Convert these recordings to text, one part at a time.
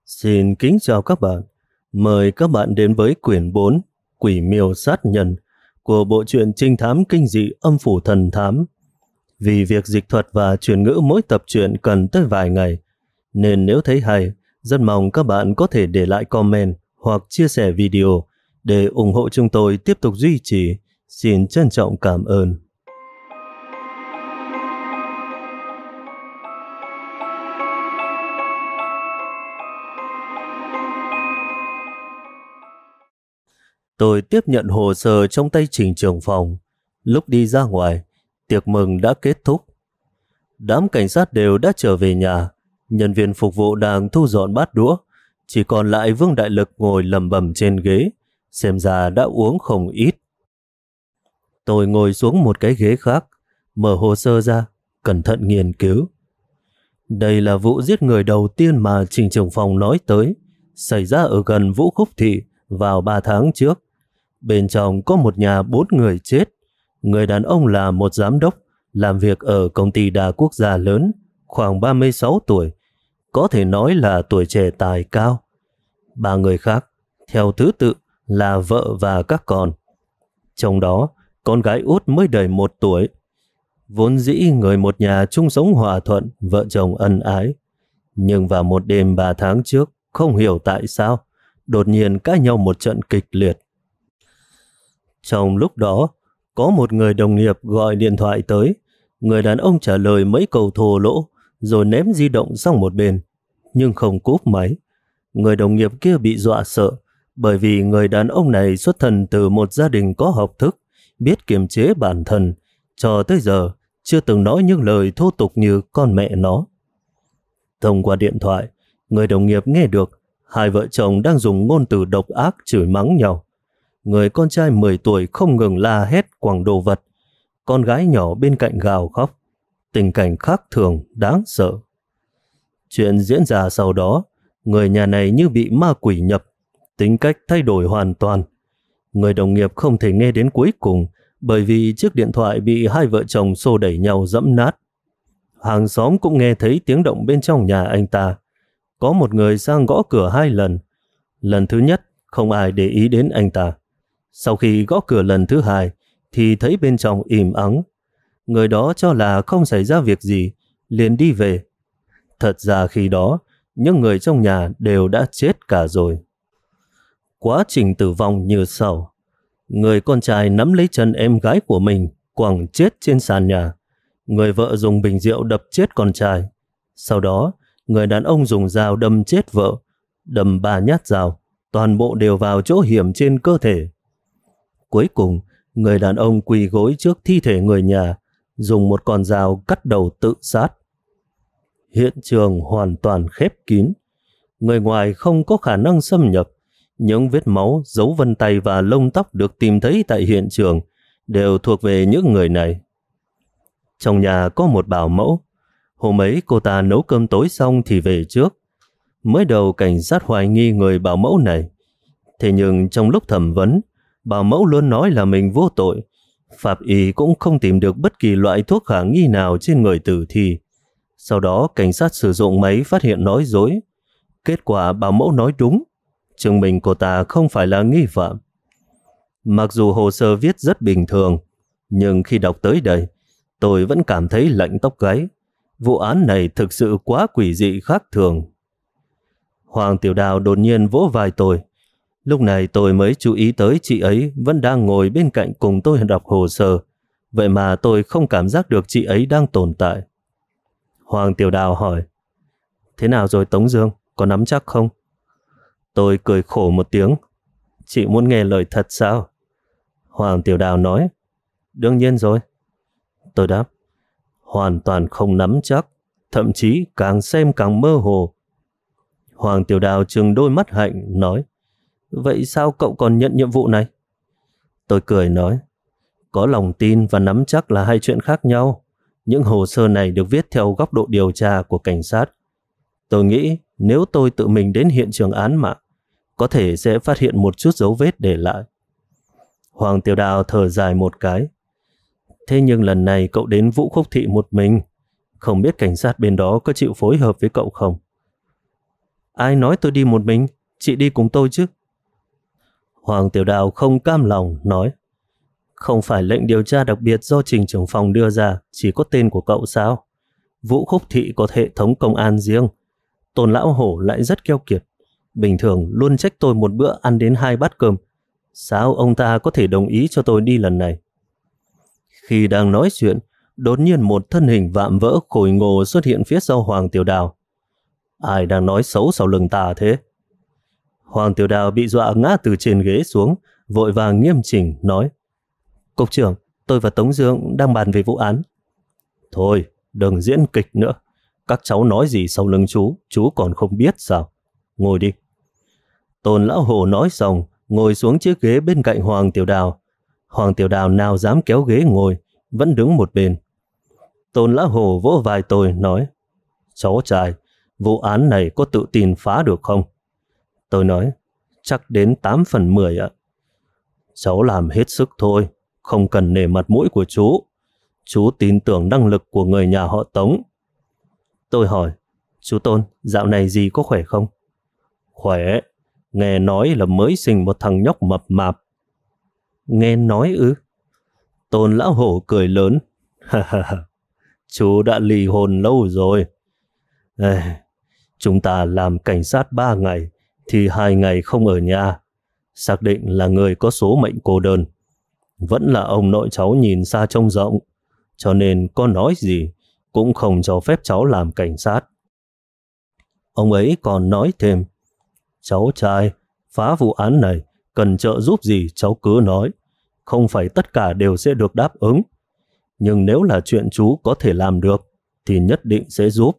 Xin kính chào các bạn. Mời các bạn đến với quyển 4 Quỷ miêu sát nhân của bộ truyện trinh thám kinh dị Âm phủ thần thám. Vì việc dịch thuật và chuyển ngữ mỗi tập truyện cần tới vài ngày, nên nếu thấy hay, rất mong các bạn có thể để lại comment hoặc chia sẻ video để ủng hộ chúng tôi tiếp tục duy trì. Xin trân trọng cảm ơn. Tôi tiếp nhận hồ sơ trong tay Trình trưởng phòng. Lúc đi ra ngoài, tiệc mừng đã kết thúc. Đám cảnh sát đều đã trở về nhà. Nhân viên phục vụ đang thu dọn bát đũa. Chỉ còn lại Vương Đại Lực ngồi lầm bầm trên ghế. Xem ra đã uống không ít. Tôi ngồi xuống một cái ghế khác, mở hồ sơ ra, cẩn thận nghiên cứu. Đây là vụ giết người đầu tiên mà Trình trưởng phòng nói tới, xảy ra ở gần Vũ Khúc Thị vào 3 tháng trước. Bên trong có một nhà 4 người chết. Người đàn ông là một giám đốc, làm việc ở công ty đa quốc gia lớn, khoảng 36 tuổi. Có thể nói là tuổi trẻ tài cao. 3 người khác, theo thứ tự là vợ và các con. Trong đó, con gái út mới đầy 1 tuổi. Vốn dĩ người một nhà chung sống hòa thuận, vợ chồng ân ái. Nhưng vào một đêm 3 tháng trước, không hiểu tại sao, đột nhiên cãi nhau một trận kịch liệt. Trong lúc đó, có một người đồng nghiệp gọi điện thoại tới. Người đàn ông trả lời mấy câu thô lỗ, rồi ném di động sang một bên, nhưng không cúp máy. Người đồng nghiệp kia bị dọa sợ, bởi vì người đàn ông này xuất thân từ một gia đình có học thức, biết kiềm chế bản thân, cho tới giờ chưa từng nói những lời thô tục như con mẹ nó. Thông qua điện thoại, người đồng nghiệp nghe được hai vợ chồng đang dùng ngôn từ độc ác chửi mắng nhau. Người con trai 10 tuổi không ngừng la hét quẳng đồ vật. Con gái nhỏ bên cạnh gào khóc. Tình cảnh khác thường, đáng sợ. Chuyện diễn ra sau đó, người nhà này như bị ma quỷ nhập, tính cách thay đổi hoàn toàn. Người đồng nghiệp không thể nghe đến cuối cùng, bởi vì chiếc điện thoại bị hai vợ chồng xô đẩy nhau dẫm nát. Hàng xóm cũng nghe thấy tiếng động bên trong nhà anh ta. Có một người sang gõ cửa 2 lần. Lần thứ nhất, không ai để ý đến anh ta. Sau khi gõ cửa lần thứ 2, thì thấy bên trong im ắng. Người đó cho là không xảy ra việc gì, liền đi về. Thật ra khi đó, những người trong nhà đều đã chết cả rồi. Quá trình tử vong như sau. Người con trai nắm lấy chân em gái của mình, quẳng chết trên sàn nhà. Người vợ dùng bình rượu đập chết con trai. Sau đó, người đàn ông dùng dao đâm chết vợ, đâm 3 nhát dao, toàn bộ đều vào chỗ hiểm trên cơ thể. Cuối cùng, người đàn ông quỳ gối trước thi thể người nhà, dùng một con dao cắt đầu tự sát. Hiện trường hoàn toàn khép kín. Người ngoài không có khả năng xâm nhập. Những vết máu, dấu vân tay và lông tóc được tìm thấy tại hiện trường đều thuộc về những người này. Trong nhà có một bảo mẫu. Hôm ấy cô ta nấu cơm tối xong thì về trước. Mới đầu cảnh sát hoài nghi người bảo mẫu này. Thế nhưng trong lúc thẩm vấn, bảo mẫu luôn nói là mình vô tội. Pháp y cũng không tìm được bất kỳ loại thuốc khả nghi nào trên người tử thi. Sau đó cảnh sát sử dụng máy phát hiện nói dối. Kết quả bảo mẫu nói đúng, chứng minh cô ta không phải là nghi phạm. Mặc dù hồ sơ viết rất bình thường, nhưng khi đọc tới đây, tôi vẫn cảm thấy lạnh tóc gáy. Vụ án này thực sự quá quỷ dị khác thường. Hoàng Tiểu Đào đột nhiên vỗ vai tôi. Lúc này tôi mới chú ý tới chị ấy vẫn đang ngồi bên cạnh cùng tôi đọc hồ sơ. Vậy mà tôi không cảm giác được chị ấy đang tồn tại. Hoàng Tiểu Đào hỏi: Thế nào rồi Tống Dương, có nắm chắc không? Tôi cười khổ một tiếng. Chị muốn nghe lời thật sao? Hoàng Tiểu Đào nói: Đương nhiên rồi. Tôi đáp: Hoàn toàn không nắm chắc, thậm chí càng xem càng mơ hồ. Hoàng Tiểu Đào trừng đôi mắt hạnh nói: Vậy sao cậu còn nhận nhiệm vụ này? Tôi cười nói: Có lòng tin và nắm chắc là hai chuyện khác nhau. Những hồ sơ này được viết theo góc độ điều tra của cảnh sát. Tôi nghĩ nếu tôi tự mình đến hiện trường án mạng, có thể sẽ phát hiện một chút dấu vết để lại. Hoàng Tiểu Đào thở dài một cái. Thế nhưng lần này cậu đến Vũ Khúc Thị một mình, không biết cảnh sát bên đó có chịu phối hợp với cậu không? Ai nói tôi đi một mình, chị đi cùng tôi chứ. Hoàng Tiểu Đào không cam lòng nói, không phải lệnh điều tra đặc biệt do Trình trưởng phòng đưa ra chỉ có tên của cậu sao? Vũ Khúc Thị có hệ thống công an riêng. Tôn lão hổ lại rất keo kiệt, bình thường luôn trách tôi một bữa ăn đến 2 bát cơm. Sao ông ta có thể đồng ý cho tôi đi lần này? Khi đang nói chuyện, đột nhiên một thân hình vạm vỡ khôi ngô xuất hiện phía sau Hoàng Tiểu Đào. Ai đang nói xấu sau lưng ta thế? Hoàng Tiểu Đào bị dọa ngã từ trên ghế xuống, vội vàng nghiêm chỉnh nói, Cục trưởng, tôi và Tống Dương đang bàn về vụ án. Thôi, đừng diễn kịch nữa. Các cháu nói gì sau lưng chú còn không biết sao? Ngồi đi. Tôn lão hổ nói xong, ngồi xuống chiếc ghế bên cạnh Hoàng Tiểu Đào. Hoàng Tiểu Đào nào dám kéo ghế ngồi, vẫn đứng một bên. Tôn lão hổ vỗ vai tôi nói, cháu trai, vụ án này có tự tin phá được không? Tôi nói, chắc đến 8 phần 10 ạ. Cháu làm hết sức thôi, không cần nể mặt mũi của chú. Chú tin tưởng năng lực của người nhà họ Tống. Tôi hỏi, chú Tôn, dạo này gì có khỏe không? Khỏe, nghe nói là mới sinh một thằng nhóc mập mạp. Nghe nói ư? Tôn lão hổ cười lớn, chú đã ly hôn lâu rồi. Chúng ta làm cảnh sát 3 ngày, thì 2 ngày không ở nhà. Xác định là người có số mệnh cô đơn. Vẫn là ông nội cháu nhìn xa trông rộng, cho nên có nói gì cũng không cho phép cháu làm cảnh sát. Ông ấy còn nói thêm, cháu trai, phá vụ án này cần trợ giúp gì cháu cứ nói, không phải tất cả đều sẽ được đáp ứng, nhưng nếu là chuyện chú có thể làm được thì nhất định sẽ giúp.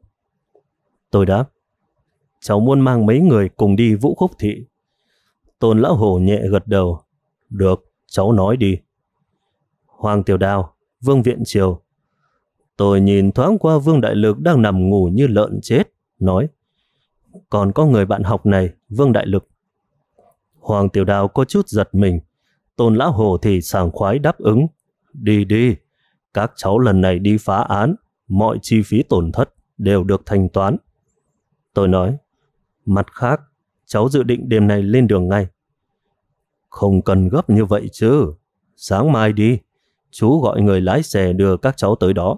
Tôi đáp, cháu muốn mang mấy người cùng đi Vũ Khúc Thị. Tôn lão hổ nhẹ gật đầu, được, cháu nói đi. Hoàng Tiểu Đào, Vương Viện Triều. Tôi nhìn thoáng qua Vương Đại Lực đang nằm ngủ như lợn chết, nói, còn có người bạn học này, Vương Đại Lực. Hoàng Tiểu Đào có chút giật mình, Tôn lão hổ thì sảng khoái đáp ứng, đi đi, các cháu lần này đi phá án, mọi chi phí tổn thất đều được thanh toán. Tôi nói, mặt khác, cháu dự định đêm nay lên đường ngay. Không cần gấp như vậy chứ, sáng mai đi, chú gọi người lái xe đưa các cháu tới đó.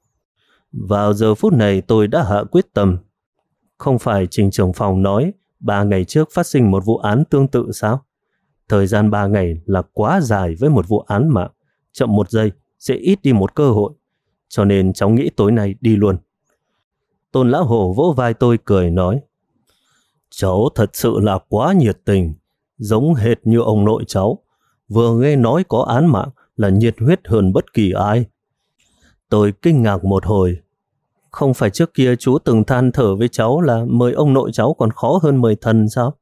Vào giờ phút này tôi đã hạ quyết tâm. Không phải Trình trưởng phòng nói 3 ngày trước phát sinh một vụ án tương tự sao? Thời gian 3 ngày là quá dài với một vụ án mạng, chậm 1 giây sẽ ít đi một cơ hội, cho nên cháu nghĩ tối nay đi luôn. Tôn lão hổ vỗ vai tôi cười nói, cháu thật sự là quá nhiệt tình, giống hệt như ông nội cháu, vừa nghe nói có án mạng là nhiệt huyết hơn bất kỳ ai. Tôi kinh ngạc một hồi, không phải trước kia chú từng than thở với cháu là mời ông nội cháu còn khó hơn mời thần sao?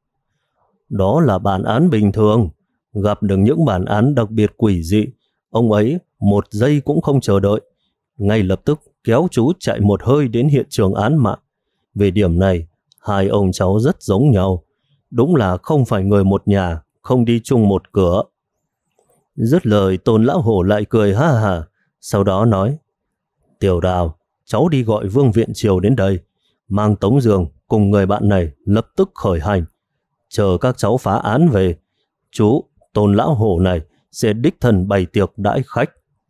Đó là bản án bình thường, gặp được những bản án đặc biệt quỷ dị, ông ấy 1 giây cũng không chờ đợi, ngay lập tức kéo chú chạy một hơi đến hiện trường án mạng. Về điểm này, hai ông cháu rất giống nhau, đúng là không phải người một nhà, không đi chung một cửa. Dứt lời, Tôn lão hổ lại cười ha hả, sau đó nói, Tiểu Đào, cháu đi gọi Vương Viện Triều đến đây, mang Tống Dương cùng người bạn này lập tức khởi hành. Chờ các cháu phá án về, chú Tôn lão hổ này sẽ đích thân bày tiệc đãi khách.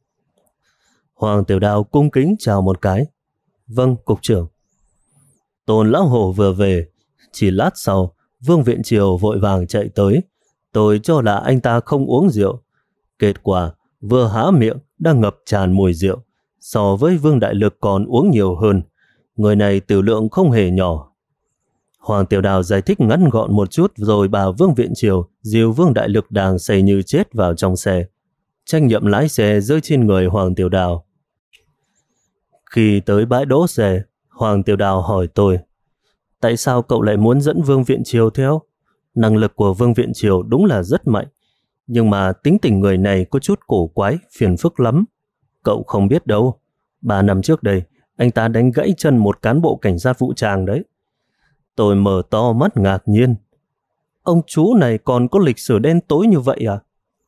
Hoàng Tiểu Đào cung kính chào một cái. Vâng, cục trưởng. Tôn lão hổ vừa về, chỉ lát sau, Vương Viện Triều vội vàng chạy tới. Tôi cho là anh ta không uống rượu. Kết quả, vừa há miệng đã ngập tràn mùi rượu. So với Vương Đại Lực còn uống nhiều hơn. Người này tiểu lượng không hề nhỏ. Hoàng Tiểu Đào giải thích ngắn gọn một chút rồi bảo Vương Viện Triều dìu Vương Đại Lực đang say như chết vào trong xe. Trách nhiệm lái xe rơi trên người Hoàng Tiểu Đào. Khi tới bãi đỗ xe, Hoàng Tiểu Đào hỏi tôi, tại sao cậu lại muốn dẫn Vương Viện Triều theo? Năng lực của Vương Viện Triều đúng là rất mạnh, nhưng mà tính tình người này có chút cổ quái, phiền phức lắm. Cậu không biết đâu, 3 năm trước đây, anh ta đánh gãy chân một cán bộ cảnh sát vũ trang đấy. Tôi mở to mắt ngạc nhiên. Ông chú này còn có lịch sử đen tối như vậy à?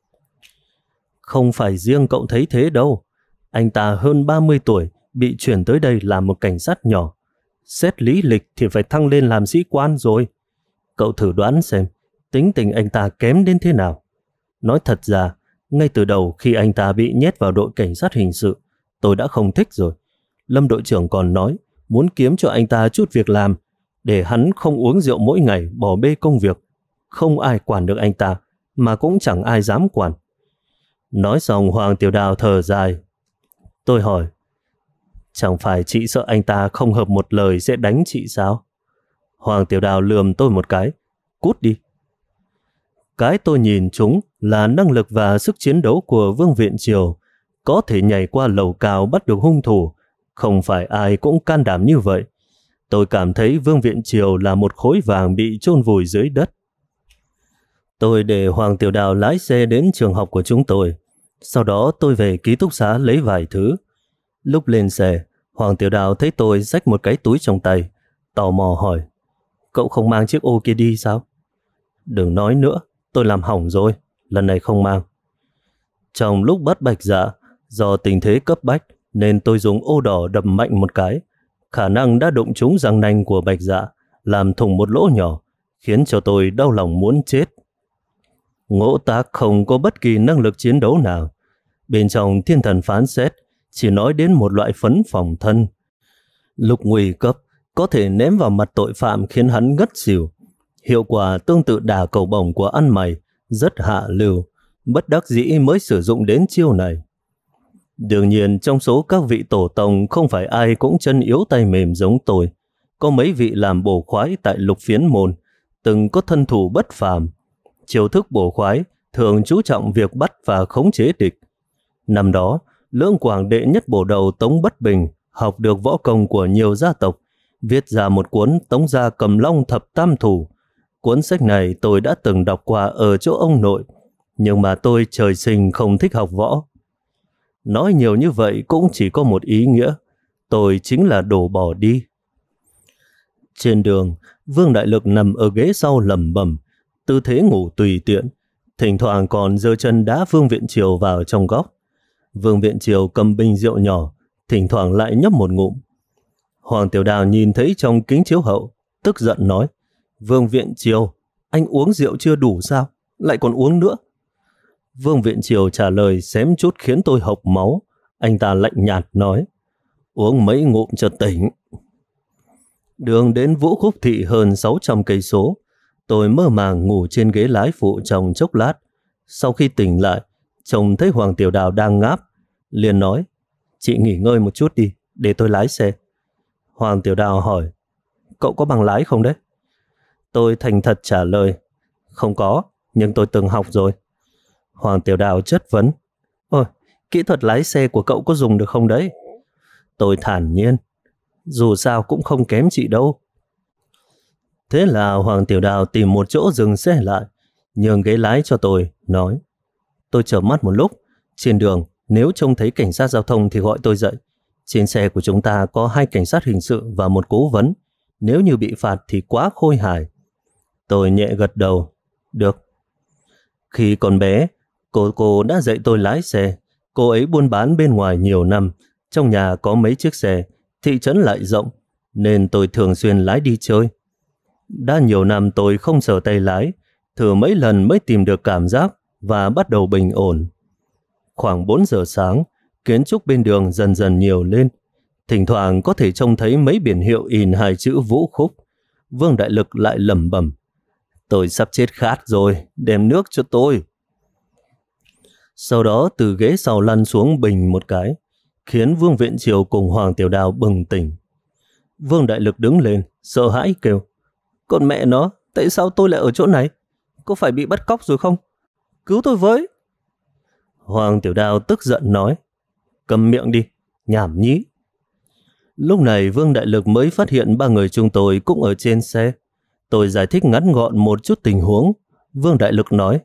Không phải riêng cậu thấy thế đâu. Anh ta hơn 30 tuổi, bị chuyển tới đây làm một cảnh sát nhỏ. Xét lý lịch thì phải thăng lên làm sĩ quan rồi. Cậu thử đoán xem, tính tình anh ta kém đến thế nào. Nói thật ra, ngay từ đầu khi anh ta bị nhét vào đội cảnh sát hình sự, tôi đã không thích rồi. Lâm đội trưởng còn nói muốn kiếm cho anh ta chút việc làm, để hắn không uống rượu mỗi ngày, bỏ bê công việc. Không ai quản được anh ta, mà cũng chẳng ai dám quản. Nói xong Hoàng Tiểu Đào thở dài. Tôi hỏi, chẳng phải chị sợ anh ta không hợp một lời sẽ đánh chị sao? Hoàng Tiểu Đào lườm tôi một cái. Cút đi. Cái tôi nhìn chúng là năng lực và sức chiến đấu của Vương Viện Triều. Có thể nhảy qua lầu cao bắt được hung thủ. Không phải ai cũng can đảm như vậy. Tôi cảm thấy Vương Viện Triều là một khối vàng bị chôn vùi dưới đất. Tôi để Hoàng Tiểu Đào lái xe đến trường học của chúng tôi. Sau đó tôi về ký túc xá lấy vài thứ. Lúc lên xe, Hoàng Tiểu Đào thấy tôi xách một cái túi trong tay, tò mò hỏi, cậu không mang chiếc ô kia đi sao? Đừng nói nữa, tôi làm hỏng rồi, lần này không mang. Trong lúc bắt Bạch Dạ, do tình thế cấp bách nên tôi dùng ô đỏ đập mạnh một cái. Khả năng đã đụng trúng răng nanh của Bạch Dạ, làm thủng một lỗ nhỏ, khiến cho tôi đau lòng muốn chết. Ngỗ Tác không có bất kỳ năng lực chiến đấu nào. Bên trong Thiên Thần phán xét chỉ nói đến một loại phấn phòng thân. Lúc nguy cấp có thể ném vào mặt tội phạm khiến hắn ngất xỉu. Hiệu quả tương tự đả cầu bổng của ăn mày, rất hạ lưu, bất đắc dĩ mới sử dụng đến chiêu này. Đương nhiên trong số các vị tổ tông không phải ai cũng chân yếu tay mềm giống tôi. Có mấy vị làm bổ khoái tại Lục Phiến Môn, từng có thân thủ bất phàm. Chiêu thức bổ khoái thường chú trọng việc bắt và khống chế địch. Năm đó, Lưỡng Quảng đệ nhất bổ đầu Tống Bất Bình học được võ công của nhiều gia tộc, viết ra một cuốn Tống Gia Cầm Long Thập Tam Thủ. Cuốn sách này tôi đã từng đọc qua ở chỗ ông nội, nhưng mà tôi trời sinh không thích học võ. Nói nhiều như vậy cũng chỉ có một ý nghĩa, tôi chính là đổ bỏ đi. Trên đường, Vương Đại Lực nằm ở ghế sau lẩm bẩm, tư thế ngủ tùy tiện, thỉnh thoảng còn giơ chân đá Vương Viện Triều vào trong góc. Vương Viện Triều cầm bình rượu nhỏ, thỉnh thoảng lại nhấp một ngụm. Hoàng Tiểu Đào nhìn thấy trong kính chiếu hậu, tức giận nói, Vương Viện Triều, anh uống rượu chưa đủ sao? Lại còn uống nữa. Vương Viện Triều trả lời xém chút khiến tôi hộc máu. Anh ta lạnh nhạt nói, uống mấy ngụm cho tỉnh. Đường đến Vũ Khúc Thị hơn 600 cây số. Tôi mơ màng ngủ trên ghế lái phụ trong chốc lát. Sau khi tỉnh lại, chồng thấy Hoàng Tiểu Đào đang ngáp, liền nói, chị nghỉ ngơi một chút đi, để tôi lái xe. Hoàng Tiểu Đào hỏi, cậu có bằng lái không đấy? Tôi thành thật trả lời, không có, nhưng tôi từng học rồi. Hoàng Tiểu Đào chất vấn, ôi, kỹ thuật lái xe của cậu có dùng được không đấy? Tôi thản nhiên, dù sao cũng không kém chị đâu. Thế là Hoàng Tiểu Đào tìm một chỗ dừng xe lại, nhường ghế lái cho tôi, nói, tôi chợp mắt một lúc, trên đường nếu trông thấy cảnh sát giao thông thì gọi tôi dậy. Trên xe của chúng ta có 2 cảnh sát hình sự và một cố vấn, nếu như bị phạt thì quá khôi hài. Tôi nhẹ gật đầu, được. Khi còn bé, cô đã dạy tôi lái xe. Cô ấy buôn bán bên ngoài nhiều năm, trong nhà có mấy chiếc xe, thị trấn lại rộng, nên tôi thường xuyên lái đi chơi. Đã nhiều năm tôi không sờ tay lái, thử mấy lần mới tìm được cảm giác và bắt đầu bình ổn. Khoảng 4 giờ sáng, kiến trúc bên đường dần dần nhiều lên. Thỉnh thoảng có thể trông thấy mấy biển hiệu in 2 chữ Vũ Khúc. Vương Đại Lực lại lẩm bẩm, tôi sắp chết khát rồi, đem nước cho tôi. Sau đó từ ghế sau lăn xuống bình một cái, khiến Vương Viện Triều cùng Hoàng Tiểu Đào bừng tỉnh. Vương Đại Lực đứng lên, sợ hãi kêu, con mẹ nó, tại sao tôi lại ở chỗ này? Có phải bị bắt cóc rồi không? Cứu tôi với! Hoàng Tiểu Đào tức giận nói, cầm miệng đi, nhảm nhí. Lúc này Vương Đại Lực mới phát hiện 3 người chúng tôi cũng ở trên xe. Tôi giải thích ngắn gọn một chút tình huống. Vương Đại Lực nói,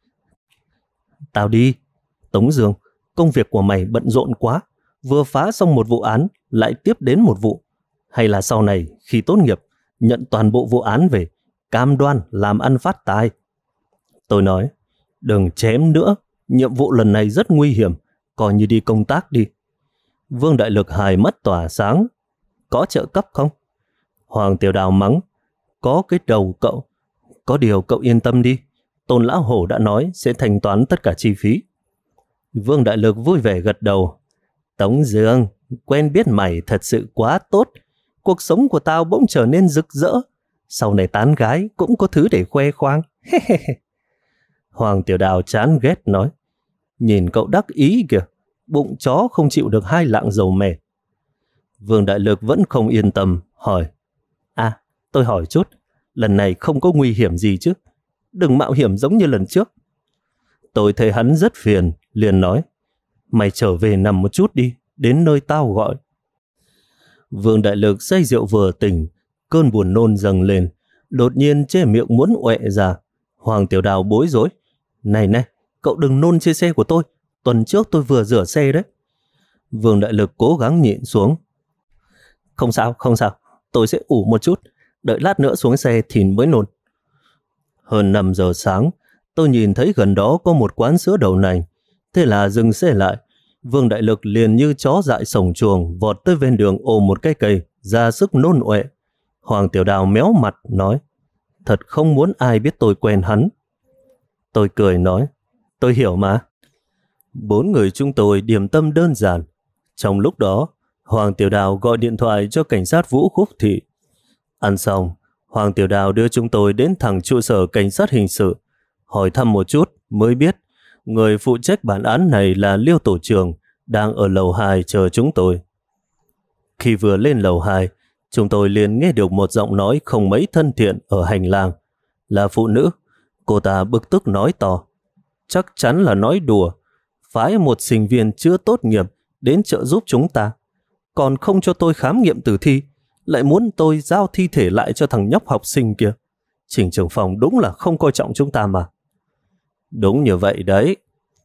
tao đi. Tống Dương, công việc của mày bận rộn quá, vừa phá xong một vụ án lại tiếp đến một vụ. Hay là sau này khi tốt nghiệp nhận toàn bộ vụ án về, cam đoan làm ăn phát tài. Tôi nói, đừng chém nữa, nhiệm vụ lần này rất nguy hiểm, coi như đi công tác đi. Vương Đại Lực hai mắt tỏa sáng, có trợ cấp không? Hoàng Tiểu Đào mắng, có cái đầu cậu. Có điều cậu yên tâm đi, Tôn lão hổ đã nói sẽ thanh toán tất cả chi phí. Vương Đại Lực vui vẻ gật đầu. Tống Dương, quen biết mày thật sự quá tốt. Cuộc sống của tao bỗng trở nên rực rỡ. Sau này tán gái cũng có thứ để khoe khoang. Hoàng Tiểu Đào chán ghét nói, nhìn cậu đắc ý kìa, bụng chó không chịu được 2 lạng dầu mè. Vương Đại Lực vẫn không yên tâm, hỏi, tôi hỏi chút, lần này không có nguy hiểm gì chứ? Đừng mạo hiểm giống như lần trước. Tôi thấy hắn rất phiền, liền nói, mày trở về nằm một chút đi, đến nơi tao gọi. Vương Đại Lực say rượu vừa tỉnh, cơn buồn nôn dâng lên, đột nhiên che miệng muốn uệ ra. Hoàng Tiểu Đào bối rối, này, cậu đừng nôn trên xe của tôi, tuần trước tôi vừa rửa xe đấy. Vương Đại Lực cố gắng nhịn xuống. Không sao, tôi sẽ ủ một chút, đợi lát nữa xuống xe thì mới nôn. Hơn 5 giờ sáng, tôi nhìn thấy gần đó có một quán sữa đậu nành, thế là dừng xe lại. Vương Đại Lực liền như chó dại sổng chuồng vọt tới ven đường ôm một cái cây, ra sức nôn ọe. Hoàng Tiểu Đào méo mặt nói, thật không muốn ai biết tôi quen hắn. Tôi cười nói, tôi hiểu mà. 4 người chúng tôi điểm tâm đơn giản. Trong lúc đó, Hoàng Tiểu Đào gọi điện thoại cho cảnh sát Vũ Khúc Thị. Ăn xong, Hoàng Tiểu Đào đưa chúng tôi đến thẳng trụ sở cảnh sát hình sự. Hỏi thăm một chút mới biết người phụ trách bản án này là Liêu tổ trưởng, đang ở lầu 2 chờ chúng tôi. Khi vừa lên lầu 2, chúng tôi liền nghe được một giọng nói không mấy thân thiện ở hành lang. Là phụ nữ. Cô ta bực tức nói to, chắc chắn là nói đùa, phái một sinh viên chưa tốt nghiệp đến trợ giúp chúng ta, còn không cho tôi khám nghiệm tử thi, lại muốn tôi giao thi thể lại cho thằng nhóc học sinh kia. Trình trưởng phòng đúng là không coi trọng chúng ta mà. Đúng như vậy đấy.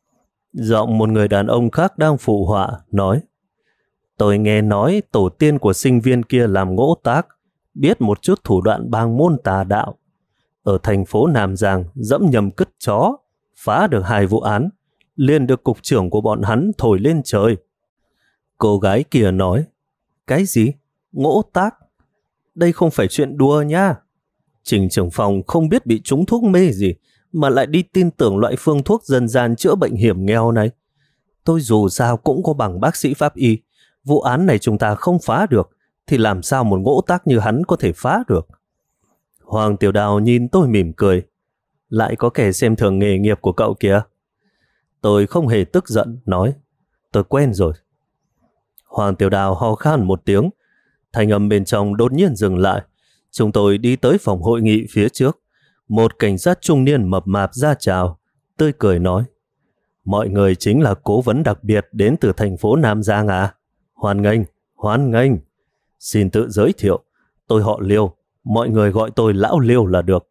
Giọng một người đàn ông khác đang phụ họa nói, tôi nghe nói tổ tiên của sinh viên kia làm ngỗ tác, biết một chút thủ đoạn bang môn tà đạo. Ở thành phố Nam Giang dẫm nhầm cứt chó, phá được 2 vụ án, liền được cục trưởng của bọn hắn thổi lên trời. Cô gái kia nói, cái gì? Ngỗ tác? Đây không phải chuyện đùa nha. Trình trưởng phòng không biết bị trúng thuốc mê gì mà lại đi tin tưởng loại phương thuốc dân gian chữa bệnh hiểm nghèo này. Tôi dù sao cũng có bằng bác sĩ pháp y, vụ án này chúng ta không phá được thì làm sao một ngỗ tác như hắn có thể phá được. Hoàng Tiểu Đào nhìn tôi mỉm cười, lại có kẻ xem thường nghề nghiệp của cậu kìa. Tôi không hề tức giận, nói, tôi quen rồi. Hoàng Tiểu Đào ho khan một tiếng, thanh âm bên trong đột nhiên dừng lại. Chúng tôi đi tới phòng hội nghị phía trước. Một cảnh sát trung niên mập mạp ra chào, tươi cười nói, mọi người chính là cố vấn đặc biệt đến từ thành phố Nam Giang à? Hoan nghênh. Xin tự giới thiệu, tôi họ Liêu, mọi người gọi tôi lão Liêu là được.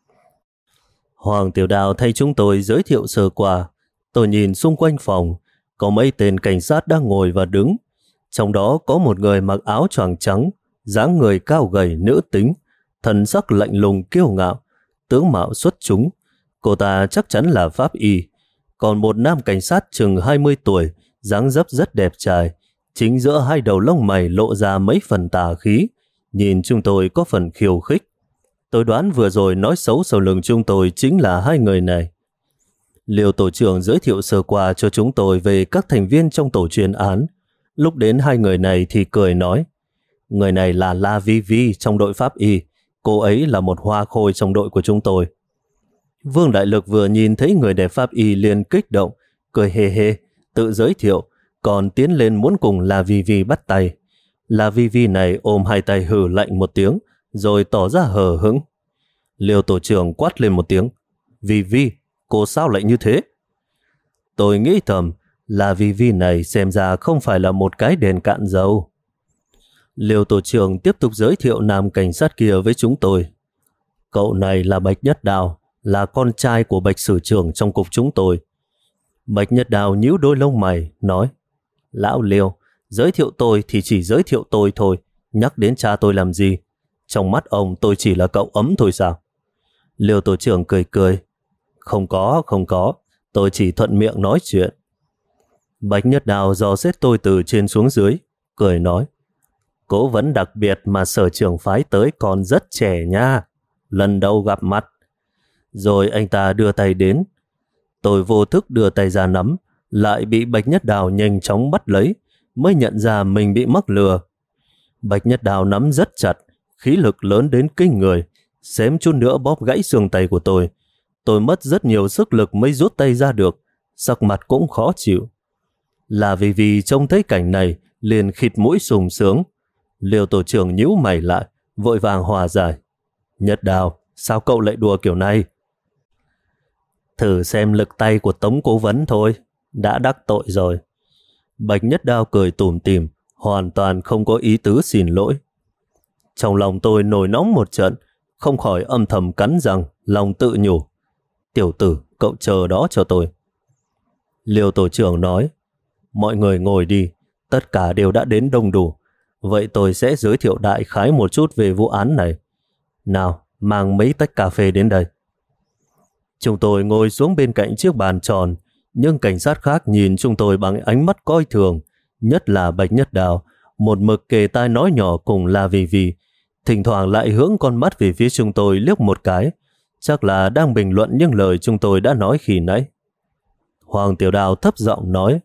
Hoàng Tiểu Đào thay chúng tôi giới thiệu sơ qua. Tôi nhìn xung quanh phòng, có mấy tên cảnh sát đang ngồi và đứng. Trong đó có một người mặc áo choàng trắng, dáng người cao gầy nữ tính, thần sắc lạnh lùng kiêu ngạo, tướng mạo xuất chúng. Cô ta chắc chắn là pháp y. Còn một nam cảnh sát chừng 20 tuổi, dáng dấp rất đẹp trai, chính giữa 2 đầu lông mày lộ ra mấy phần tà khí, nhìn chúng tôi có phần khiêu khích. Tôi đoán vừa rồi nói xấu sau lưng chúng tôi chính là 2 người này. Liêu tổ trưởng giới thiệu sơ qua cho chúng tôi về các thành viên trong tổ chuyên án. Lúc đến 2 người này thì cười nói, người này là La Vi Vi trong đội pháp y, cô ấy là một hoa khôi trong đội của chúng tôi. Vương Đại Lực vừa nhìn thấy người đẹp pháp y liền kích động, cười hề hề, tự giới thiệu, còn tiến lên muốn cùng La Vi Vi bắt tay. La Vi Vi này ôm 2 tay hừ lạnh một tiếng, rồi tỏ ra hờ hững. Liêu tổ trưởng quát lên một tiếng, Vi Vi, cô sao lại như thế? Tôi nghĩ thầm, La Vi Vi này xem ra không phải là một cái đèn cạn dầu. Liêu tổ trưởng tiếp tục giới thiệu nam cảnh sát kia với chúng tôi. Cậu này là Bạch Nhất Đào, là con trai của Bạch Sử trưởng trong cục chúng tôi. Bạch Nhất Đào nhíu đôi lông mày, nói, lão Liêu, giới thiệu tôi thì chỉ giới thiệu tôi thôi, nhắc đến cha tôi làm gì? Trong mắt ông tôi chỉ là cậu ấm thôi sao? Liêu tổ trưởng cười cười, không có, tôi chỉ thuận miệng nói chuyện. Bạch Nhất Đào dò xét tôi từ trên xuống dưới, cười nói, Cố vấn đặc biệt mà sở trưởng phái tới còn rất trẻ nha. Lần đầu gặp mặt. Rồi anh ta đưa tay đến. Tôi vô thức đưa tay ra nắm, lại bị Bạch Nhất Đào nhanh chóng bắt lấy, mới nhận ra mình bị mắc lừa. Bạch Nhất Đào nắm rất chặt, khí lực lớn đến kinh người, xém chút nữa bóp gãy xương tay của tôi. Tôi mất rất nhiều sức lực mới rút tay ra được, sắc mặt cũng khó chịu. Là vì trông thấy cảnh này, liền khịt mũi sùng sướng. Liêu tổ trưởng nhíu mày lại, vội vàng hòa giải. Nhất Đào, sao cậu lại đùa kiểu này? Thử xem lực tay của Tống cố vấn thôi, đã đắc tội rồi. Bạch Nhất Đao cười tủm tỉm, hoàn toàn không có ý tứ xin lỗi. Trong lòng tôi nổi nóng một trận, không khỏi âm thầm cắn răng, lòng tự nhủ. Tiểu tử, cậu chờ đó cho tôi. Liêu tổ trưởng nói, mọi người ngồi đi, tất cả đều đã đến đông đủ. Vậy tôi sẽ giới thiệu đại khái một chút về vụ án này. Nào, mang mấy tách cà phê đến đây. Chúng tôi ngồi xuống bên cạnh chiếc bàn tròn, nhưng cảnh sát khác nhìn chúng tôi bằng ánh mắt coi thường, nhất là Bạch Nhất Đào, một mực kề tai nói nhỏ cùng La Vì, thỉnh thoảng lại hướng con mắt về phía chúng tôi liếc một cái, chắc là đang bình luận những lời chúng tôi đã nói khi nãy. Hoàng Tiểu Đào thấp giọng nói,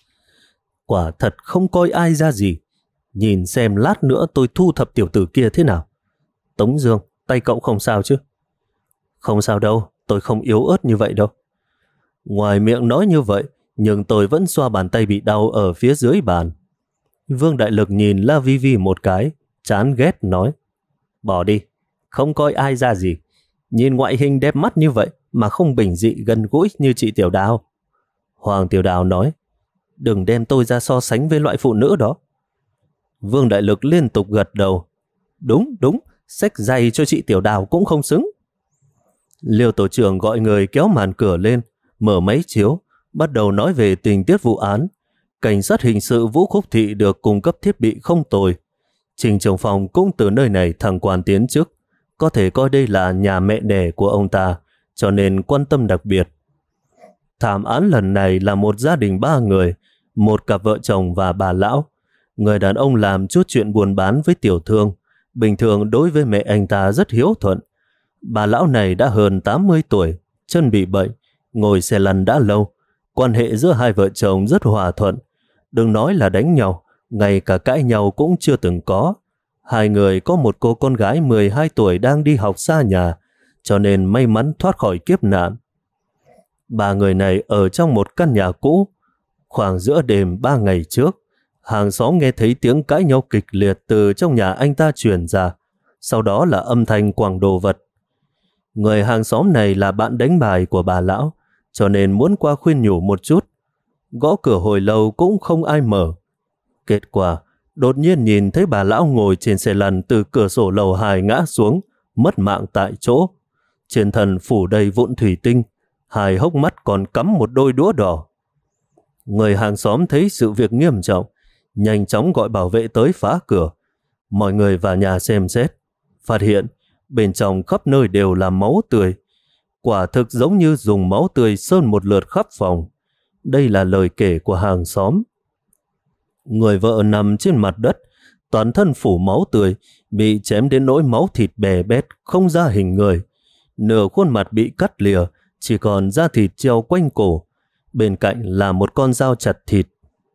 quả thật không coi ai ra gì, nhìn xem lát nữa tôi thu thập tiểu tử kia thế nào. Tống Dương, tay cậu không sao chứ? Không sao đâu, tôi không yếu ớt như vậy đâu. Ngoài miệng nói như vậy, nhưng tôi vẫn xoa bàn tay bị đau ở phía dưới bàn. Vương Đại Lực nhìn La Vi một cái, chán ghét nói, bỏ đi, không coi ai ra gì. Nhìn ngoại hình đẹp mắt như vậy mà không bình dị gần gũi như chị Tiểu Đào. Hoàng Tiểu Đào nói, đừng đem tôi ra so sánh với loại phụ nữ đó. Vương Đại Lực liên tục gật đầu, đúng, xách giày cho chị Tiểu Đào cũng không xứng. Liêu tổ trưởng gọi người kéo màn cửa lên, mở máy chiếu, bắt đầu nói về tình tiết vụ án. Cảnh sát hình sự Vũ Khúc Thị được cung cấp thiết bị không tồi. Trình trưởng phòng cũng từ nơi này thăng quan tiến chức, có thể coi đây là nhà mẹ đẻ của ông ta, cho nên quan tâm đặc biệt. Thảm án lần này là một gia đình 3 người, một cặp vợ chồng và bà lão. Người đàn ông làm chút chuyện buôn bán với tiểu thương, bình thường đối với mẹ anh ta rất hiếu thuận. Bà lão này đã hơn 80 tuổi, chân bị bệnh, ngồi xe lăn đã lâu. Quan hệ giữa hai vợ chồng rất hòa thuận. Đừng nói là đánh nhau, ngay cả cãi nhau cũng chưa từng có. Hai người có một cô con gái 12 tuổi đang đi học xa nhà, cho nên may mắn thoát khỏi kiếp nạn. 3 người này ở trong một căn nhà cũ. Khoảng giữa đêm 3 ngày trước, hàng xóm nghe thấy tiếng cãi nhau kịch liệt từ trong nhà anh ta truyền ra, sau đó là âm thanh quẳng đồ vật. Người hàng xóm này là bạn đánh bài của bà lão, cho nên muốn qua khuyên nhủ một chút. Gõ cửa hồi lâu cũng không ai mở. Kết quả, đột nhiên nhìn thấy bà lão ngồi trên xe lăn từ cửa sổ lầu 2 ngã xuống, mất mạng tại chỗ. Trên thân phủ đầy vụn thủy tinh, hai hốc mắt còn cắm một đôi đũa đỏ. Người hàng xóm thấy sự việc nghiêm trọng, nhanh chóng gọi bảo vệ tới phá cửa. Mọi người vào nhà xem xét, phát hiện bên trong khắp nơi đều là máu tươi. Quả thực giống như dùng máu tươi sơn một lượt khắp phòng. Đây là lời kể của hàng xóm. Người vợ nằm trên mặt đất, toàn thân phủ máu tươi, bị chém đến nỗi máu thịt bè bét, không ra hình người. Nửa khuôn mặt bị cắt lìa, chỉ còn da thịt treo quanh cổ. Bên cạnh là một con dao chặt thịt.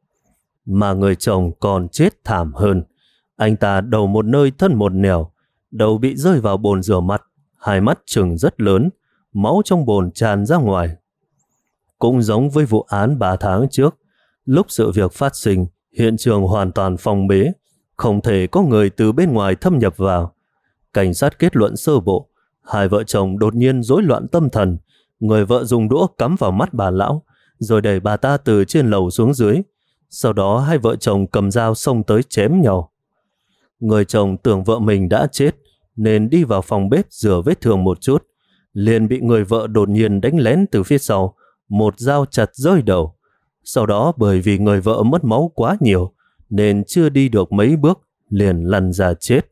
Mà người chồng còn chết thảm hơn. Anh ta đầu một nơi thân một nẻo, đầu bị rơi vào bồn rửa mặt, hai mắt trừng rất lớn, máu trong bồn tràn ra ngoài. Cũng giống với vụ án 3 tháng trước, lúc sự việc phát sinh, hiện trường hoàn toàn phong bế, không thể có người từ bên ngoài thâm nhập vào. Cảnh sát kết luận sơ bộ, hai vợ chồng đột nhiên rối loạn tâm thần, người vợ dùng đũa cắm vào mắt bà lão, rồi đẩy bà ta từ trên lầu xuống dưới. Sau đó hai vợ chồng cầm dao xông tới chém nhau. Người chồng tưởng vợ mình đã chết, nên đi vào phòng bếp rửa vết thương một chút, liền bị người vợ đột nhiên đánh lén từ phía sau, một dao chặt rơi đầu. Sau đó bởi vì người vợ mất máu quá nhiều, nên chưa đi được mấy bước, liền lăn ra chết.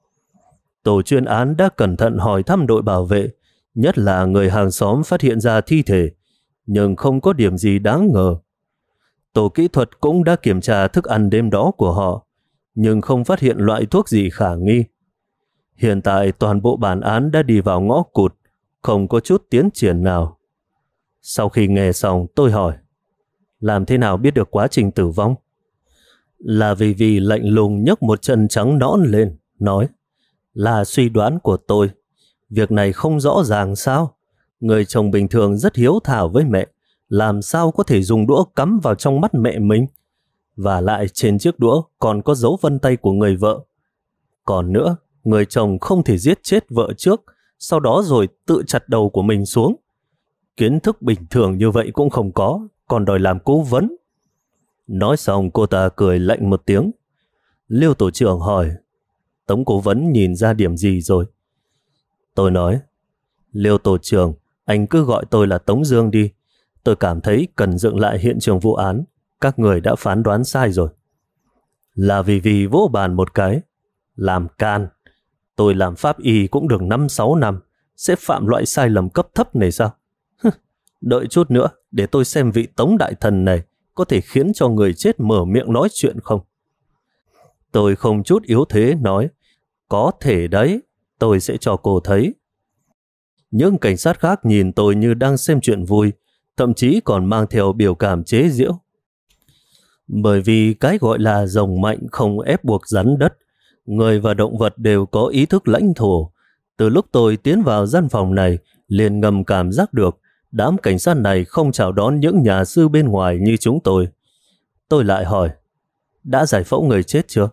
Tổ chuyên án đã cẩn thận hỏi thăm đội bảo vệ, nhất là người hàng xóm phát hiện ra thi thể, nhưng không có điểm gì đáng ngờ. Tổ kỹ thuật cũng đã kiểm tra thức ăn đêm đó của họ. nhưng không phát hiện loại thuốc gì khả nghi. Hiện tại toàn bộ bản án đã đi vào ngõ cụt, không có chút tiến triển nào. Sau khi nghe xong, tôi hỏi, làm thế nào biết được quá trình tử vong? Là vì lạnh lùng nhấc một chân trắng nõn lên, nói, là suy đoán của tôi. Việc này không rõ ràng sao? Người chồng bình thường rất hiếu thảo với mẹ, làm sao có thể dùng đũa cắm vào trong mắt mẹ mình? Và lại trên chiếc đũa còn có dấu vân tay của người vợ. Còn nữa, người chồng không thể giết chết vợ trước, sau đó rồi tự chặt đầu của mình xuống. Kiến thức bình thường như vậy cũng không có, còn đòi làm cố vấn. Nói xong cô ta cười lạnh một tiếng. Liêu tổ trưởng hỏi, Tống cố vấn nhìn ra điểm gì rồi? Tôi nói, Liêu tổ trưởng, anh cứ gọi tôi là Tống Dương đi. Tôi cảm thấy cần dựng lại hiện trường vụ án. Các người đã phán đoán sai rồi. Là vì vỗ bàn một cái. Làm can. Tôi làm pháp y cũng được 5-6 năm. Sẽ phạm loại sai lầm cấp thấp này sao? Đợi chút nữa để tôi xem vị Tống đại thần này có thể khiến cho người chết mở miệng nói chuyện không. Tôi không chút yếu thế nói, có thể đấy, tôi sẽ cho cô thấy. Những cảnh sát khác nhìn tôi như đang xem chuyện vui, thậm chí còn mang theo biểu cảm chế giễu. Bởi vì cái gọi là rồng mạnh không ép buộc rắn đất, người và động vật đều có ý thức lãnh thổ. Từ lúc tôi tiến vào gian phòng này, liền ngầm cảm giác được đám cảnh sát này không chào đón những nhà sư bên ngoài như chúng tôi. Tôi lại hỏi, đã giải phẫu người chết chưa?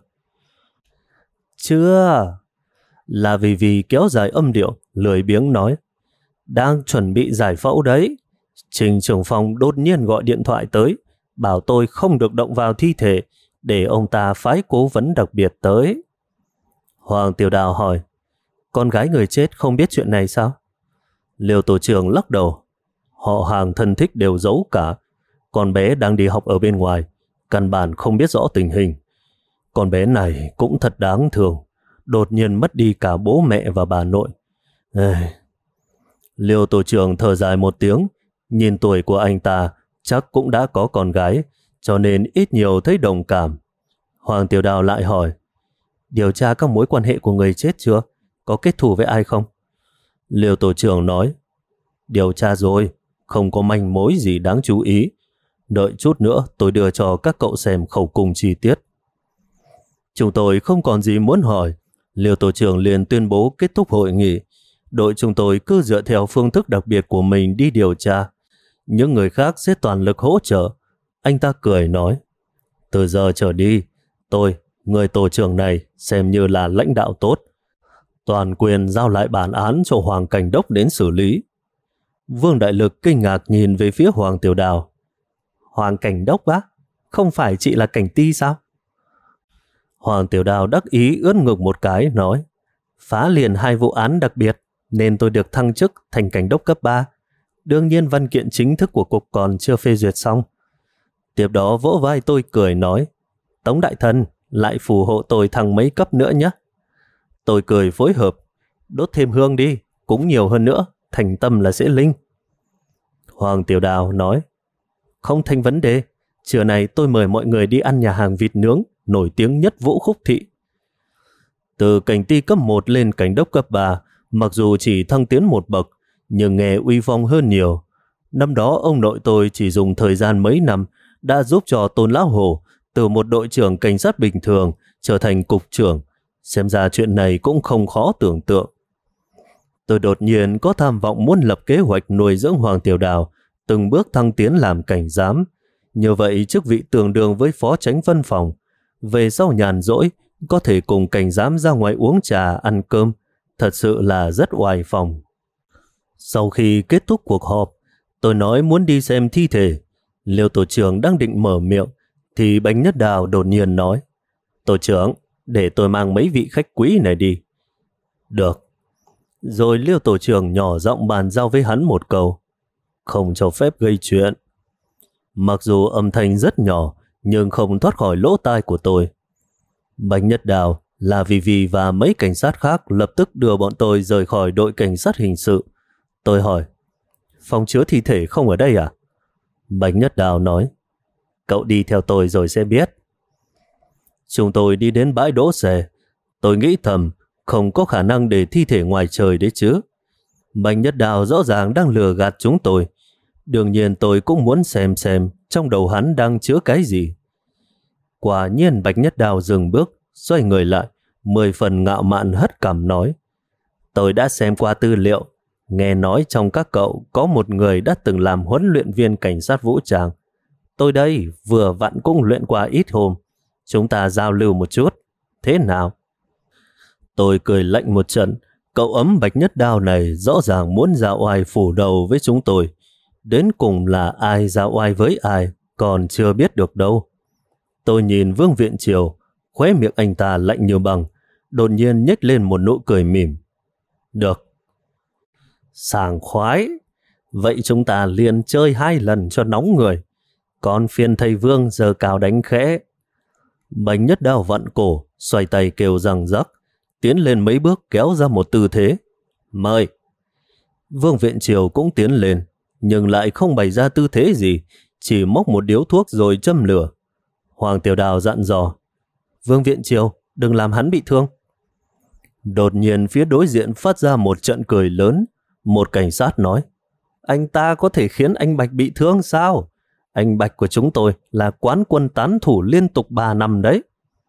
Chưa. Là vì kéo dài âm điệu, lười biếng nói, đang chuẩn bị giải phẫu đấy. Trình trưởng phòng đột nhiên gọi điện thoại tới, bảo tôi không được động vào thi thể, để ông ta phái cố vấn đặc biệt tới. Hoàng Tiểu Đào hỏi, con gái người chết không biết chuyện này sao? Liêu tổ trưởng lắc đầu, họ hàng thân thích đều giấu cả. Con bé đang đi học ở bên ngoài, căn bản không biết rõ tình hình. Con bé này cũng thật đáng thương, đột nhiên mất đi cả bố mẹ và bà nội. Liêu tổ trưởng thở dài một tiếng, nhìn tuổi của anh ta chắc cũng đã có con gái, cho nên ít nhiều thấy đồng cảm. Hoàng Tiểu Đào lại hỏi, điều tra các mối quan hệ của người chết chưa? Có kết thù với ai không? Liêu tổ trưởng nói, điều tra rồi, không có manh mối gì đáng chú ý. Đợi chút nữa tôi đưa cho các cậu xem khẩu cung chi tiết. Chúng tôi không còn gì muốn hỏi. Liêu tổ trưởng liền tuyên bố kết thúc hội nghị. Đội chúng tôi cứ dựa theo phương thức đặc biệt của mình đi điều tra. Những người khác sẽ toàn lực hỗ trợ. Anh ta cười nói, từ giờ trở đi, tôi, người tổ trưởng này, xem như là lãnh đạo tốt. Toàn quyền giao lại bản án cho Hoàng Cảnh Đốc đến xử lý. Vương Đại Lực kinh ngạc nhìn về phía Hoàng Tiểu Đào. Hoàng Cảnh Đốc á? Không phải chị là Cảnh Ti sao? Hoàng Tiểu Đào đắc ý ướn ngực một cái, nói, phá liền 2 vụ án đặc biệt, nên tôi được thăng chức thành Cảnh Đốc cấp 3. Đương nhiên văn kiện chính thức của cục còn chưa phê duyệt xong. Tiếp đó vỗ vai tôi cười nói, Tống đại thần, lại phù hộ tôi thăng mấy cấp nữa nhé. Tôi cười phối hợp, đốt thêm hương đi, cúng nhiều hơn nữa, thành tâm là sẽ linh. Hoàng Tiểu Đào nói, không thành vấn đề, trưa nay tôi mời mọi người đi ăn nhà hàng vịt nướng nổi tiếng nhất Vũ Khúc Thị. Từ Cảnh Ti cấp 1 lên Cảnh Đốc cấp 3, mặc dù chỉ thăng tiến một bậc, nhưng nghe uy phong hơn nhiều. Năm đó ông nội tôi chỉ dùng thời gian mấy năm đã giúp cho Tôn Lão Hồ từ một đội trưởng cảnh sát bình thường trở thành cục trưởng. Xem ra chuyện này cũng không khó tưởng tượng. Tôi đột nhiên có tham vọng muốn lập kế hoạch nuôi dưỡng Hoàng Tiểu Đào, từng bước thăng tiến làm cảnh giám. Như vậy chức vị tương đương với phó chánh văn phòng. Về sau nhàn rỗi, có thể cùng cảnh giám ra ngoài uống trà, ăn cơm. Thật sự là rất oai phong. Sau khi kết thúc cuộc họp, tôi nói muốn đi xem thi thể. Liêu tổ trưởng đang định mở miệng, thì Bạch Nhất Đào đột nhiên nói, tổ trưởng, để tôi mang mấy vị khách quý này đi. Được. Rồi Liêu tổ trưởng nhỏ giọng bàn giao với hắn một câu, không cho phép gây chuyện. Mặc dù âm thanh rất nhỏ, nhưng không thoát khỏi lỗ tai của tôi. Bạch Nhất Đào, là vì và mấy cảnh sát khác lập tức đưa bọn tôi rời khỏi đội cảnh sát hình sự. Tôi hỏi, phòng chứa thi thể không ở đây à? Bạch Nhất Đào nói, cậu đi theo tôi rồi sẽ biết. Chúng tôi đi đến bãi đỗ xe. Tôi nghĩ thầm, không có khả năng để thi thể ngoài trời đấy chứ. Bạch Nhất Đao rõ ràng đang lừa gạt chúng tôi. Đương nhiên tôi cũng muốn xem trong đầu hắn đang chứa cái gì. Quả nhiên Bạch Nhất Đao dừng bước, xoay người lại, 10 phần ngạo mạn hất cằm nói: tôi đã xem qua tư liệu, nghe nói trong các cậu có một người đã từng làm huấn luyện viên cảnh sát vũ trang. Tôi đây vừa vặn cũng luyện qua ít hôm, chúng ta giao lưu một chút, thế nào? Tôi cười lạnh một trận. Cậu ấm Bạch Nhất Đao này rõ ràng muốn ra oai phủ đầu với chúng tôi. Đến cùng là ai ra oai với ai còn chưa biết được đâu. Tôi nhìn Vương Viện Triều, khóe miệng anh ta lạnh như băng, đột nhiên nhếch lên một nụ cười mỉm. Được. Sảng khoái. Vậy chúng ta liền chơi 2 lần cho nóng người. Còn phiền thầy Vương giờ cào đánh khẽ. Bạch Nhất Đao vặn cổ, xoay tay kêu răng rắc, tiến lên mấy bước kéo ra một tư thế. Mời. Vương Viện Triều cũng tiến lên, nhưng lại không bày ra tư thế gì, chỉ móc một điếu thuốc rồi châm lửa. Hoàng Tiểu Đào dặn dò: Vương Viện Triều, đừng làm hắn bị thương. Đột nhiên phía đối diện phát ra một trận cười lớn. Một cảnh sát nói: anh ta có thể khiến anh Bạch bị thương sao? Anh Bạch của chúng tôi là quán quân tán thủ liên tục 3 năm đấy.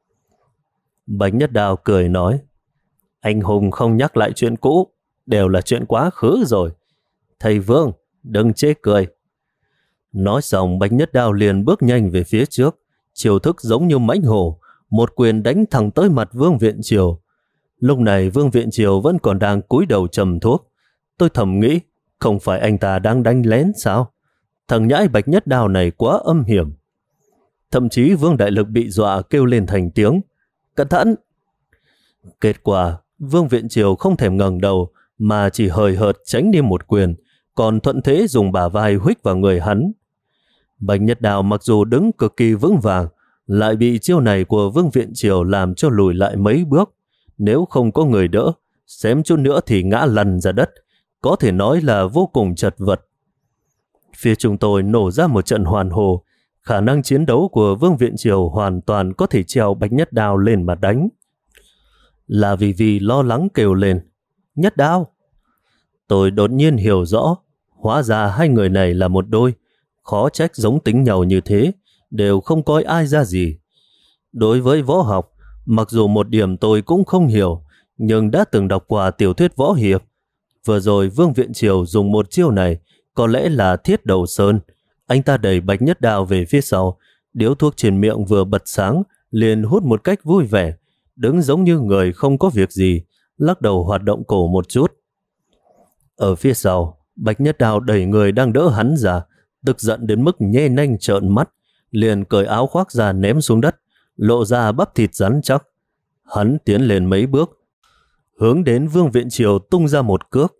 Bạch Nhất Đao cười nói: anh hùng không nhắc lại chuyện cũ, đều là chuyện quá khứ rồi. Thầy Vương, đừng chê cười. Nói xong Bạch Nhất Đao liền bước nhanh về phía trước, chiêu thức giống như mãnh hổ, một quyền đánh thẳng tới mặt Vương Viện Triều. Lúc này Vương Viện Triều vẫn còn đang cúi đầu trầm thuốc. Tôi thầm nghĩ, không phải anh ta đang đánh lén sao? Thằng nhãi Bạch Nhất Đao này quá âm hiểm. Thậm chí Vương Đại Lực bị dọa kêu lên thành tiếng: cẩn thận! Kết quả, Vương Viện Triều không thèm ngẩng đầu mà chỉ hời hợt tránh đi một quyền, còn thuận thế dùng bả vai huých vào người hắn. Bạch Nhất Đao mặc dù đứng cực kỳ vững vàng, lại bị chiêu này của Vương Viện Triều làm cho lùi lại mấy bước. Nếu không có người đỡ, xém chút nữa thì ngã lăn ra đất, có thể nói là vô cùng chật vật. Phía chúng tôi nổ ra một trận hoàn hồ, khả năng chiến đấu của Vương Viện Triều hoàn toàn có thể treo Bạch Nhất Đao lên mà đánh. Là vì lo lắng kêu lên: Nhất Đao! Tôi đột nhiên hiểu rõ, hóa ra hai người này là một đôi, khó trách giống tính nhau như thế, đều không coi ai ra gì. Đối với võ học, mặc dù một điểm tôi cũng không hiểu, nhưng đã từng đọc qua tiểu thuyết võ hiệp. Vừa rồi Vương Viện Triều dùng một chiêu này, có lẽ là thiết đầu sơn. Anh ta đẩy Bạch Nhất Đao về phía sau, điếu thuốc trên miệng vừa bật sáng, liền hút một cách vui vẻ, đứng giống như người không có việc gì, lắc đầu hoạt động cổ một chút. Ở phía sau, Bạch Nhất Đao đẩy người đang đỡ hắn ra, tức giận đến mức nhe nanh trợn mắt, liền cởi áo khoác ra ném xuống đất, lộ ra bắp thịt rắn chắc. Hắn tiến lên mấy bước, hướng đến Vương Viện Triều tung ra một cước.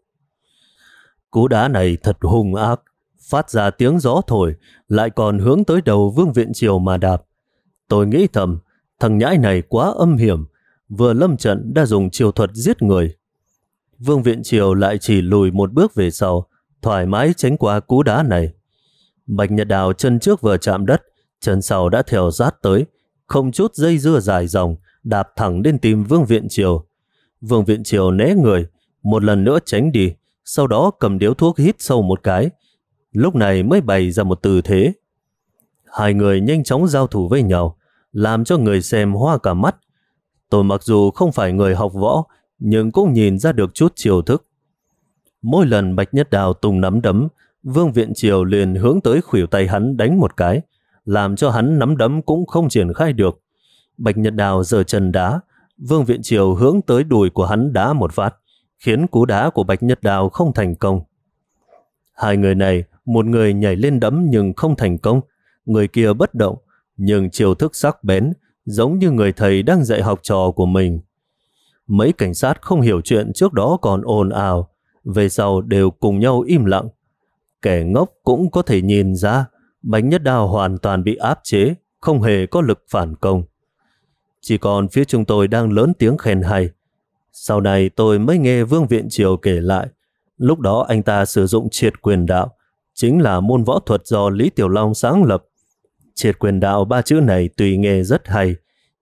Cú đá này thật hung ác, phát ra tiếng gió thổi, lại còn hướng tới đầu Vương Viện Triều mà đạp. Tôi nghĩ thầm, thằng nhãi này quá âm hiểm, vừa lâm trận đã dùng chiêu thuật giết người. Vương Viện Triều lại chỉ lùi một bước về sau, thoải mái tránh qua cú đá này. Bạch Nhật Đào chân trước vừa chạm đất, chân sau đã theo sát tới, không chút dây dưa dài dòng, đạp thẳng đến tìm Vương Viện Triều. Vương Viện Triều né người, một lần nữa tránh đi, sau đó cầm điếu thuốc hít sâu một cái, lúc này mới bày ra một tư thế. Hai người nhanh chóng giao thủ với nhau, làm cho người xem hoa cả mắt. Tôi mặc dù không phải người học võ, nhưng cũng nhìn ra được chút chiêu thức. Mỗi lần Bạch Nhất Đào tung nắm đấm, Vương Viện Triều liền hướng tới khuỷu tay hắn đánh một cái, làm cho hắn nắm đấm cũng không triển khai được. Bạch Nhất Đào giơ chân đá, Vương Viện Triều hướng tới đùi của hắn đá một phát, khiến cú đá của Bạch Nhất Đào không thành công. Hai người này, một người nhảy lên đấm nhưng không thành công, người kia bất động, nhưng chiêu thức sắc bén, giống như người thầy đang dạy học trò của mình. Mấy cảnh sát không hiểu chuyện trước đó còn ồn ào, về sau đều cùng nhau im lặng. Kẻ ngốc cũng có thể nhìn ra, Bạch Nhất Đào hoàn toàn bị áp chế, không hề có lực phản công. Chỉ còn phía chúng tôi đang lớn tiếng khen hay. Sau này tôi mới nghe Vương Viện Triều kể lại, lúc đó anh ta sử dụng triệt quyền đạo, chính là môn võ thuật do Lý Tiểu Long sáng lập. Triệt quyền đạo 3 chữ này tùy nghe rất hay,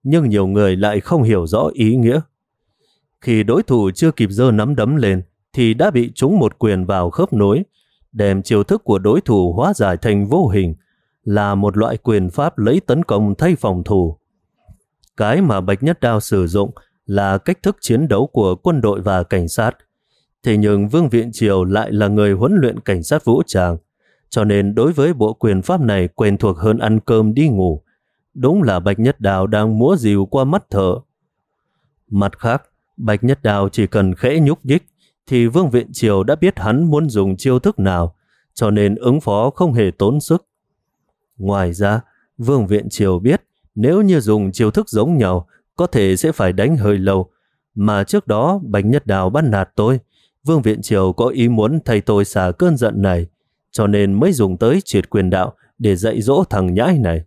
nhưng nhiều người lại không hiểu rõ ý nghĩa. Khi đối thủ chưa kịp giơ nắm đấm lên thì đã bị trúng một quyền vào khớp nối, đem chiêu thức của đối thủ hóa giải thành vô hình, là một loại quyền pháp lấy tấn công thay phòng thủ. Cái mà Bạch Nhất Đao sử dụng là cách thức chiến đấu của quân đội và cảnh sát. Thế nhưng Vương Viện Triều lại là người huấn luyện cảnh sát vũ trang, cho nên đối với bộ quyền pháp này quen thuộc hơn ăn cơm đi ngủ. Đúng là Bạch Nhất Đao đang múa rìu qua mắt thợ. Mặt khác, Bạch Nhất Đao chỉ cần khẽ nhúc nhích thì Vương Viện Triều đã biết hắn muốn dùng chiêu thức nào, cho nên ứng phó không hề tốn sức. Ngoài ra, Vương Viện Triều biết nếu như dùng chiêu thức giống nhau có thể sẽ phải đánh hơi lâu, mà trước đó Bạch Nhất Đao bắt nạt tôi, Vương Viện Triều có ý muốn thay tôi xả cơn giận này, cho nên mới dùng tới triệt quyền đạo để dạy dỗ thằng nhãi này.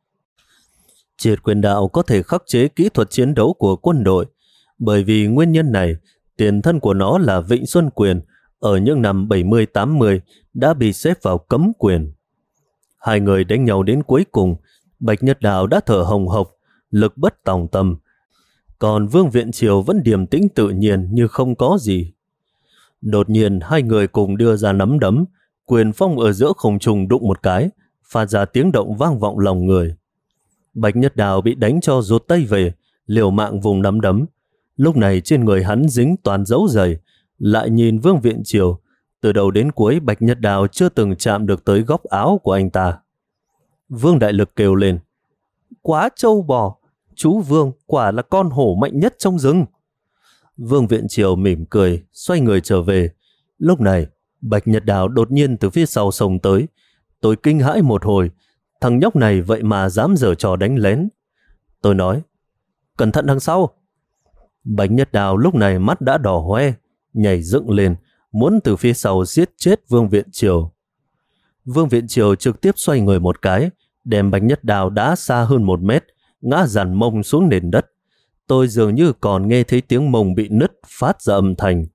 Triệt quyền đạo có thể khắc chế kỹ thuật chiến đấu của quân đội, bởi vì nguyên nhân này, tiền thân của nó là Vịnh Xuân Quyền ở những năm 70-80 đã bị xếp vào cấm quyền. Hai người đánh nhau đến cuối cùng, Bạch Nhất Đao đã thở hồng hộc, lực bất tòng tâm, còn Vương Viện Triều vẫn điềm tĩnh tự nhiên như không có gì. Đột nhiên hai người cùng đưa ra nắm đấm, quyền phong ở giữa không trung đụng một cái, phát ra tiếng động vang vọng lòng người. Bạch Nhất Đao bị đánh cho rụt tay về, liều mạng vùng nắm đấm. Lúc này trên người hắn dính toàn dấu giày, lại nhìn Vương Viện Triều, từ đầu đến cuối Bạch Nhất Đao chưa từng chạm được tới góc áo của anh ta. Vương Đại Lực kêu lên, quá trâu bò, chú Vương quả là con hổ mạnh nhất trong rừng. Vương Viện Triều mỉm cười, xoay người trở về. Lúc này, Bạch Nhất Đao đột nhiên từ phía sau xông tới. Tôi kinh hãi một hồi, thằng nhóc này vậy mà dám giở trò đánh lén. Tôi nói, cẩn thận đằng sau. Bạch Nhất Đao lúc này mắt đã đỏ hoe, nhảy dựng lên, muốn từ phía sau giết chết Vương Viện Triều. Vương Viện Triều trực tiếp xoay người một cái, đem Bạch Nhất Đao đá xa hơn 1 mét, ngã dàn mông xuống nền đất. Tôi dường như còn nghe thấy tiếng mông bị nứt phát ra âm thanh.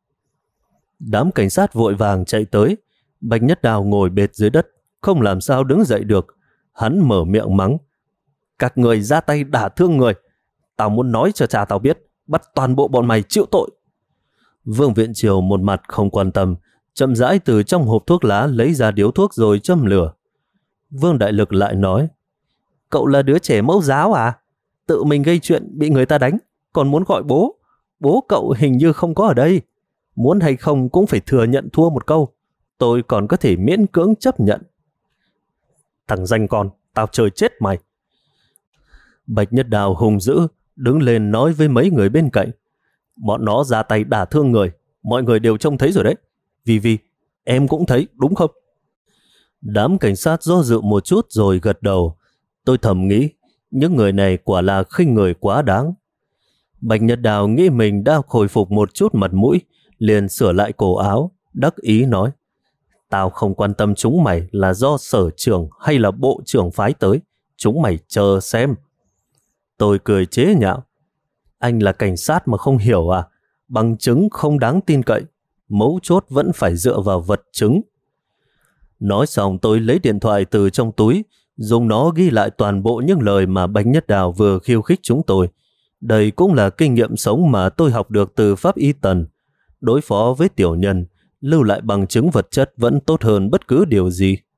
Đám cảnh sát vội vàng chạy tới. Bạch Nhất Đao ngồi bệt dưới đất, không làm sao đứng dậy được. Hắn mở miệng mắng, các người ra tay đả thương người, tao muốn nói cho cha tao biết, bắt toàn bộ bọn mày chịu tội. Vương Viện Triều một mặt không quan tâm, chậm rãi từ trong hộp thuốc lá lấy ra điếu thuốc rồi châm lửa. Vương Đại Lực lại nói, cậu là đứa trẻ mẫu giáo à? Tự mình gây chuyện bị người ta đánh, còn muốn gọi bố. Bố cậu hình như không có ở đây. Muốn hay không cũng phải thừa nhận thua một câu. Tôi còn có thể miễn cưỡng chấp nhận. Thằng danh con, tao chơi chết mày. Bạch Nhất Đao hùng dữ, đứng lên nói với mấy người bên cạnh. Bọn nó ra tay đả thương người, mọi người đều trông thấy rồi đấy. Vì em cũng thấy đúng không? Đám cảnh sát do dự một chút rồi gật đầu. Tôi thầm nghĩ, những người này quả là khinh người quá đáng. Bạch Nhất Đao nghĩ mình đã khôi phục một chút mặt mũi, liền sửa lại cổ áo, đắc ý nói, tao không quan tâm chúng mày là do sở trưởng hay là bộ trưởng phái tới, chúng mày chờ xem. Tôi cười chế nhạo, anh là cảnh sát mà không hiểu à? Bằng chứng không đáng tin cậy, mấu chốt vẫn phải dựa vào vật chứng. Nói xong tôi lấy điện thoại từ trong túi, dùng nó ghi lại toàn bộ những lời mà Bạch Nhất Đao vừa khiêu khích chúng tôi. Đây cũng là kinh nghiệm sống mà tôi học được từ Pháp Y Tần. Đối phó với tiểu nhân, lưu lại bằng chứng vật chất vẫn tốt hơn bất cứ điều gì.